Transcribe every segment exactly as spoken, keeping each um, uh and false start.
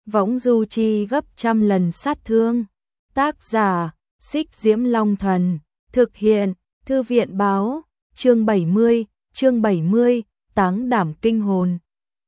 võng du chi gấp trăm lần sát thương. Tác giả, Xích Diễm Long Thần, thực hiện, Thư viện báo, chương bảy mươi, chương bảy mươi, táng đảm kinh hồn.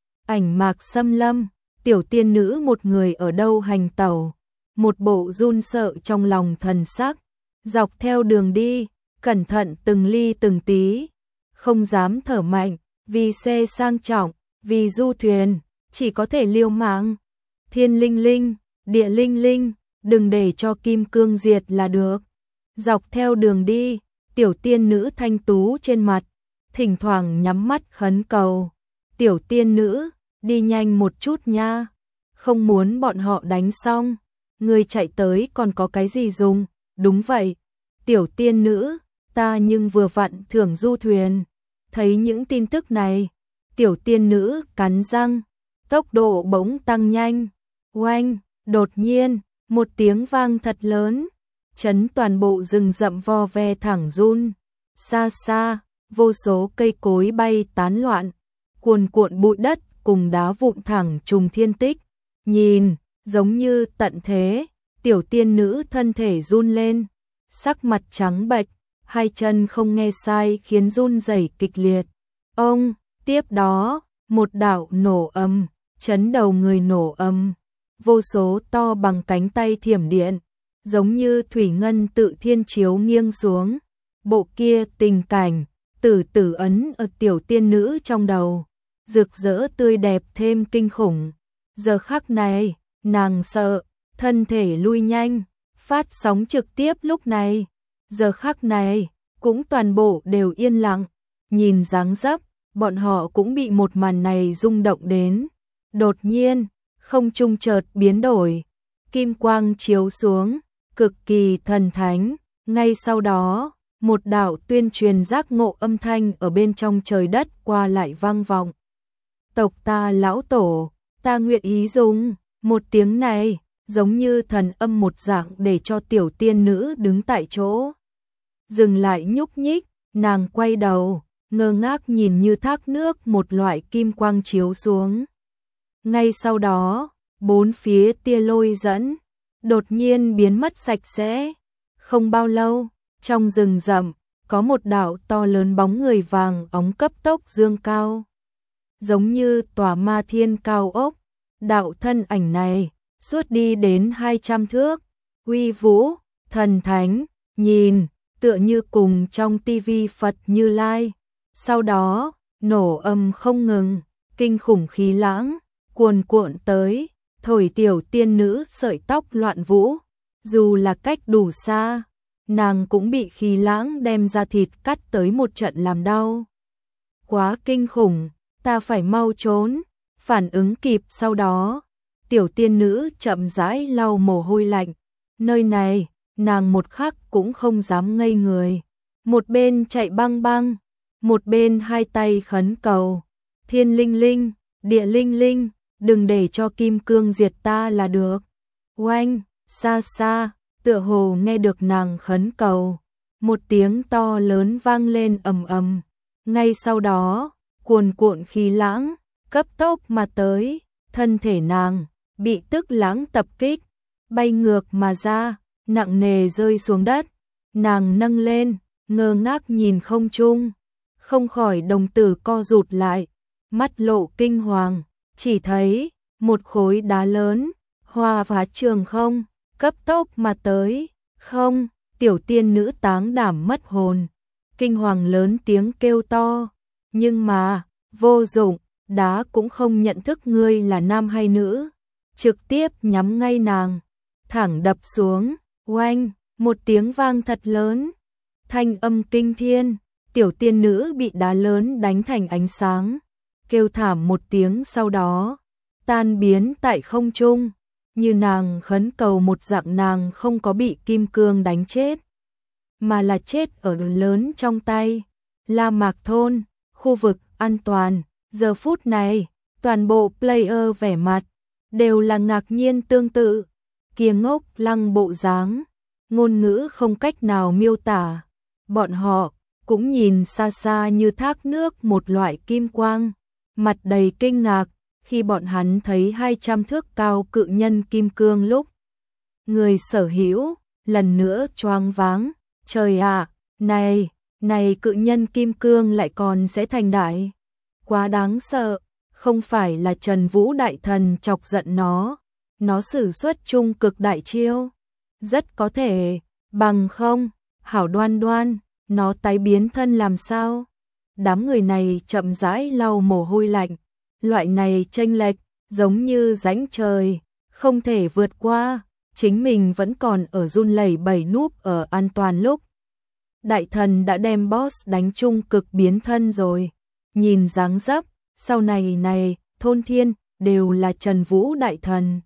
Ảnh Mạc Xâm Lâm, tiểu tiên nữ một người ở đâu hành tẩu, một bộ run sợ trong lòng thần sắc, dọc theo đường đi, cẩn thận từng ly từng tí, không dám thở mạnh, vì xe sang trọng, vì du thuyền, chỉ có thể liều mạng. Thiên linh linh, địa linh linh, đừng để cho kim cương diệt là được. Dọc theo đường đi, tiểu tiên nữ thanh tú trên mặt, thỉnh thoảng nhắm mắt khấn cầu. Tiểu tiên nữ, đi nhanh một chút nha, không muốn bọn họ đánh xong. Người chạy tới còn có cái gì dùng? Đúng vậy, tiểu tiên nữ, ta nhưng vừa vặn thưởng du thuyền. Thấy những tin tức này, tiểu tiên nữ cắn răng, tốc độ bỗng tăng nhanh. Oanh, đột nhiên, một tiếng vang thật lớn, chấn toàn bộ rừng rậm vo ve thẳng run. Xa xa, vô số cây cối bay tán loạn, cuồn cuộn bụi đất cùng đá vụn thẳng trùng thiên tích. Nhìn, giống như tận thế, tiểu tiên nữ thân thể run lên, sắc mặt trắng bệch, hai chân không nghe sai khiến run rẩy kịch liệt. Ông, tiếp đó, một đạo nổ ầm, chấn đầu người nổ ầm, vô số to bằng cánh tay thiểm điện, giống như thủy ngân tự thiên chiếu nghiêng xuống. Bộ kia tình cảnh, tử tử ấn ở tiểu tiên nữ trong đầu, rực rỡ tươi đẹp thêm kinh khủng. Giờ khắc này, nàng sợ, thân thể lui nhanh, phát sóng trực tiếp lúc này. Giờ khắc này, cũng toàn bộ đều yên lặng, nhìn dáng dấp, bọn họ cũng bị một màn này rung động đến. Đột nhiên, không trung chợt biến đổi, kim quang chiếu xuống, cực kỳ thần thánh. Ngay sau đó, một đạo tuyên truyền giác ngộ âm thanh ở bên trong trời đất qua lại vang vọng. Tộc ta lão tổ, ta nguyện ý dùng. Một tiếng này, giống như thần âm một dạng để cho tiểu tiên nữ đứng tại chỗ. Dừng lại nhúc nhích, nàng quay đầu, ngơ ngác nhìn như thác nước một loại kim quang chiếu xuống. Ngay sau đó, bốn phía tia lôi dẫn, đột nhiên biến mất sạch sẽ. Không bao lâu, trong rừng rậm, có một đạo to lớn bóng người vàng óng cấp tốc dương cao. Giống như tòa ma thiên cao ốc, đạo thân ảnh này, suốt đi đến hai trăm thước, uy vũ, thần thánh, nhìn, tựa như cùng trong tivi Phật Như Lai. Sau đó, nổ âm không ngừng, kinh khủng khí lãng, cuồn cuộn tới, thổi tiểu tiên nữ sợi tóc loạn vũ. Dù là cách đủ xa, nàng cũng bị khí lãng đem ra thịt cắt tới một trận làm đau. Quá kinh khủng, ta phải mau trốn. Phản ứng kịp sau đó, tiểu tiên nữ chậm rãi lau mồ hôi lạnh. Nơi này, nàng một khắc cũng không dám ngây người. Một bên chạy băng băng, một bên hai tay khấn cầu. Thiên linh linh, địa linh linh, đừng để cho kim cương diệt ta là được. Oanh, xa xa, tựa hồ nghe được nàng khấn cầu. Một tiếng to lớn vang lên ầm ầm. Ngay sau đó, cuồn cuộn khí lãng, cấp tốc mà tới, thân thể nàng, bị tức lãng tập kích, bay ngược mà ra, nặng nề rơi xuống đất. Nàng nâng lên, ngơ ngác nhìn không trung, không khỏi đồng tử co rụt lại, mắt lộ kinh hoàng, chỉ thấy, một khối đá lớn, hoa phá trường không, cấp tốc mà tới. Không, tiểu tiên nữ táng đảm mất hồn, kinh hoàng lớn tiếng kêu to, nhưng mà, vô dụng, đá cũng không nhận thức ngươi là nam hay nữ, trực tiếp nhắm ngay nàng, thẳng đập xuống. Oanh, một tiếng vang thật lớn, thanh âm kinh thiên, tiểu tiên nữ bị đá lớn đánh thành ánh sáng, kêu thảm một tiếng sau đó, tan biến tại không trung. Như nàng khấn cầu một dạng, nàng không có bị kim cương đánh chết, mà là chết ở đồn lớn trong tay. La Mạc Thôn, khu vực an toàn. Giờ phút này, toàn bộ player vẻ mặt đều là ngạc nhiên tương tự, kia ngốc lăng bộ dáng, ngôn ngữ không cách nào miêu tả. Bọn họ cũng nhìn xa xa như thác nước một loại kim quang, mặt đầy kinh ngạc, khi bọn hắn thấy hai trăm thước cao cự nhân kim cương lúc người sở hữu lần nữa choáng váng, trời ạ, này, này cự nhân kim cương lại còn sẽ thành đại, quá đáng sợ, không phải là Trần Vũ đại thần chọc giận nó, nó sử xuất trung cực đại chiêu, rất có thể, bằng không, hảo Đoan Đoan, nó tái biến thân làm sao? Đám người này chậm rãi lau mồ hôi lạnh, loại này chênh lệch, giống như rãnh trời, không thể vượt qua, chính mình vẫn còn ở run lẩy bẩy núp ở an toàn lúc. Đại thần đã đem boss đánh trung cực biến thân rồi, nhìn dáng dấp, sau này này, thôn thiên, đều là Trần Vũ đại thần.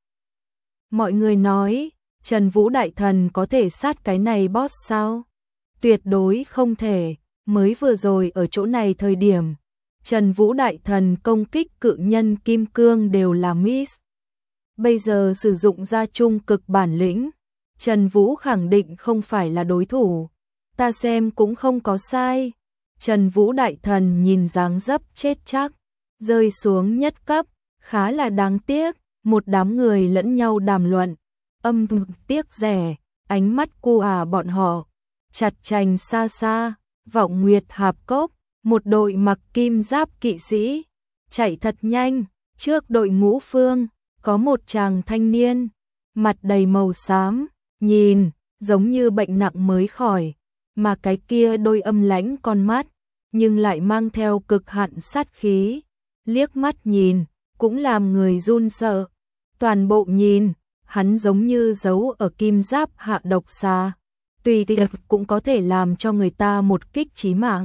Mọi người nói, Trần Vũ đại thần có thể sát cái này boss sao? Tuyệt đối không thể, mới vừa rồi ở chỗ này thời điểm, Trần Vũ đại thần công kích cự nhân kim cương đều là miss. Bây giờ sử dụng ra trung cực bản lĩnh, Trần Vũ khẳng định không phải là đối thủ. Ta xem cũng không có sai. Trần Vũ đại thần nhìn dáng dấp chết chắc, rơi xuống nhất cấp, khá là đáng tiếc, một đám người lẫn nhau đàm luận, âm tiếc rẻ, ánh mắt cu à bọn họ, chặt chành xa xa, vọng nguyệt hạp cốc, một đội mặc kim giáp kỵ sĩ, chạy thật nhanh, trước đội ngũ phương, có một chàng thanh niên, mặt đầy màu xám, nhìn, giống như bệnh nặng mới khỏi, mà cái kia đôi âm lãnh con mắt, nhưng lại mang theo cực hạn sát khí, liếc mắt nhìn, cũng làm người run sợ, toàn bộ nhìn, hắn giống như giấu ở kim giáp hạ độc xà, tùy tiện cũng có thể làm cho người ta một kích chí mạng.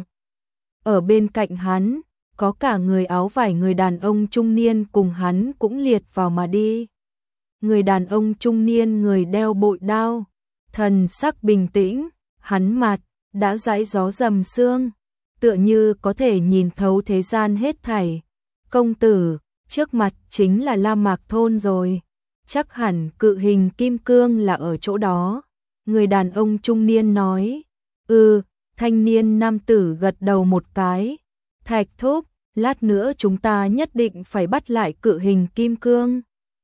Ở bên cạnh hắn, có cả người áo vải người đàn ông trung niên cùng hắn cũng liệt vào mà đi. Người đàn ông trung niên người đeo bội đao, thần sắc bình tĩnh, hắn mặt đã dãi gió dầm sương, tựa như có thể nhìn thấu thế gian hết thảy. Công tử, trước mặt chính là La Mạc thôn rồi, chắc hẳn cự hình kim cương là ở chỗ đó. Người đàn ông trung niên nói, ừ, thanh niên nam tử gật đầu một cái, Thạch thúc, lát nữa chúng ta nhất định phải bắt lại cự hình kim cương.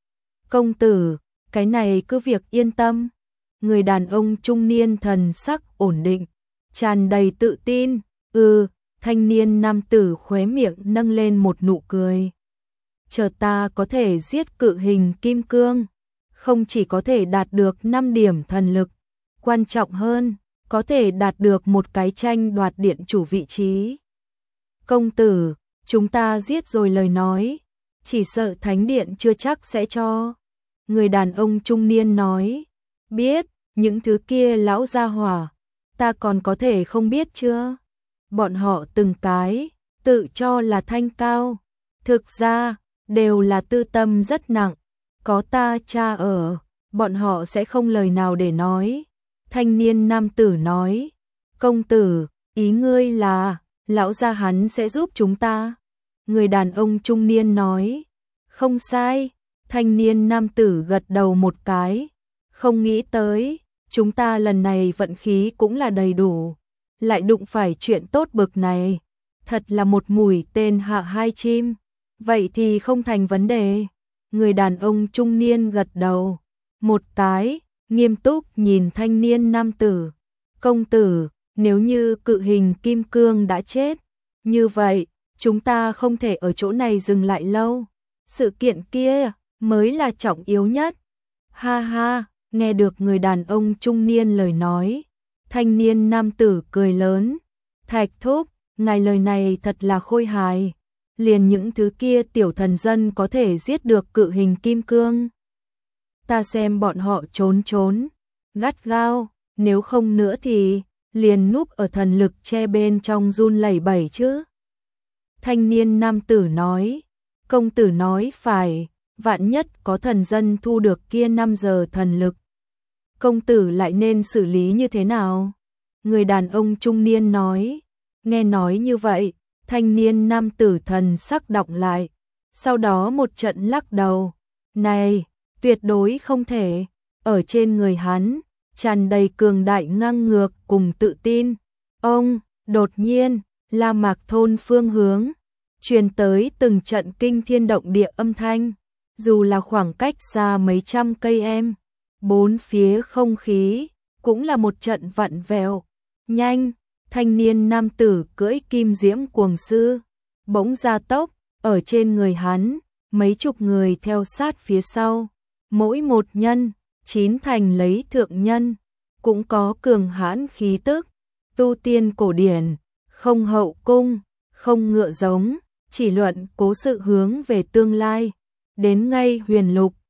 Công tử, cái này cứ việc yên tâm. Người đàn ông trung niên thần sắc ổn định, tràn đầy tự tin, ừ, thanh niên nam tử khóe miệng nâng lên một nụ cười. Chờ ta có thể giết cự hình kim cương, không chỉ có thể đạt được năm điểm thần lực, quan trọng hơn, có thể đạt được một cái tranh đoạt điện chủ vị trí. Công tử, chúng ta giết rồi lời nói, chỉ sợ thánh điện chưa chắc sẽ cho. Người đàn ông trung niên nói, biết, những thứ kia lão gia hỏa, ta còn có thể không biết chưa? Bọn họ từng cái, tự cho là thanh cao, thực ra, đều là tư tâm rất nặng, có ta cha ở, bọn họ sẽ không lời nào để nói. Thanh niên nam tử nói, công tử, ý ngươi là, lão gia hắn sẽ giúp chúng ta. Người đàn ông trung niên nói, không sai, thanh niên nam tử gật đầu một cái, không nghĩ tới, chúng ta lần này vận khí cũng là đầy đủ, lại đụng phải chuyện tốt bực này, thật là một mũi tên hạ hai chim, vậy thì không thành vấn đề. Người đàn ông trung niên gật đầu, một cái, nghiêm túc nhìn thanh niên nam tử, công tử, nếu như cự hình kim cương đã chết, như vậy, chúng ta không thể ở chỗ này dừng lại lâu, sự kiện kia mới là trọng yếu nhất. Ha ha, nghe được người đàn ông trung niên lời nói, thanh niên nam tử cười lớn, Thạch thúc, ngài lời này thật là khôi hài, liền những thứ kia tiểu thần dân có thể giết được cự hình kim cương. Ta xem bọn họ trốn trốn, gắt gao, nếu không nữa thì liền núp ở thần lực che bên trong run lẩy bẩy chứ. Thanh niên nam tử nói, công tử nói phải, vạn nhất có thần dân thu được kia năm giờ thần lực. Công tử lại nên xử lý như thế nào? Người đàn ông trung niên nói, nghe nói như vậy, thanh niên nam tử thần sắc đọng lại, sau đó một trận lắc đầu, này, tuyệt đối không thể, ở trên người hắn, tràn đầy cường đại ngang ngược cùng tự tin. Ông, đột nhiên, La Mạc thôn phương hướng, truyền tới từng trận kinh thiên động địa âm thanh, dù là khoảng cách xa mấy trăm cây em, bốn phía không khí cũng là một trận vặn vẹo. Nhanh, thanh niên nam tử cưỡi kim diễm cuồng sư, bỗng ra tốc, ở trên người hắn, mấy chục người theo sát phía sau, mỗi một nhân, chín thành lấy thượng nhân, cũng có cường hãn khí tức, tu tiên cổ điển, không hậu cung, không ngựa giống, chỉ luận cố sự hướng về tương lai, đến ngay huyền lục,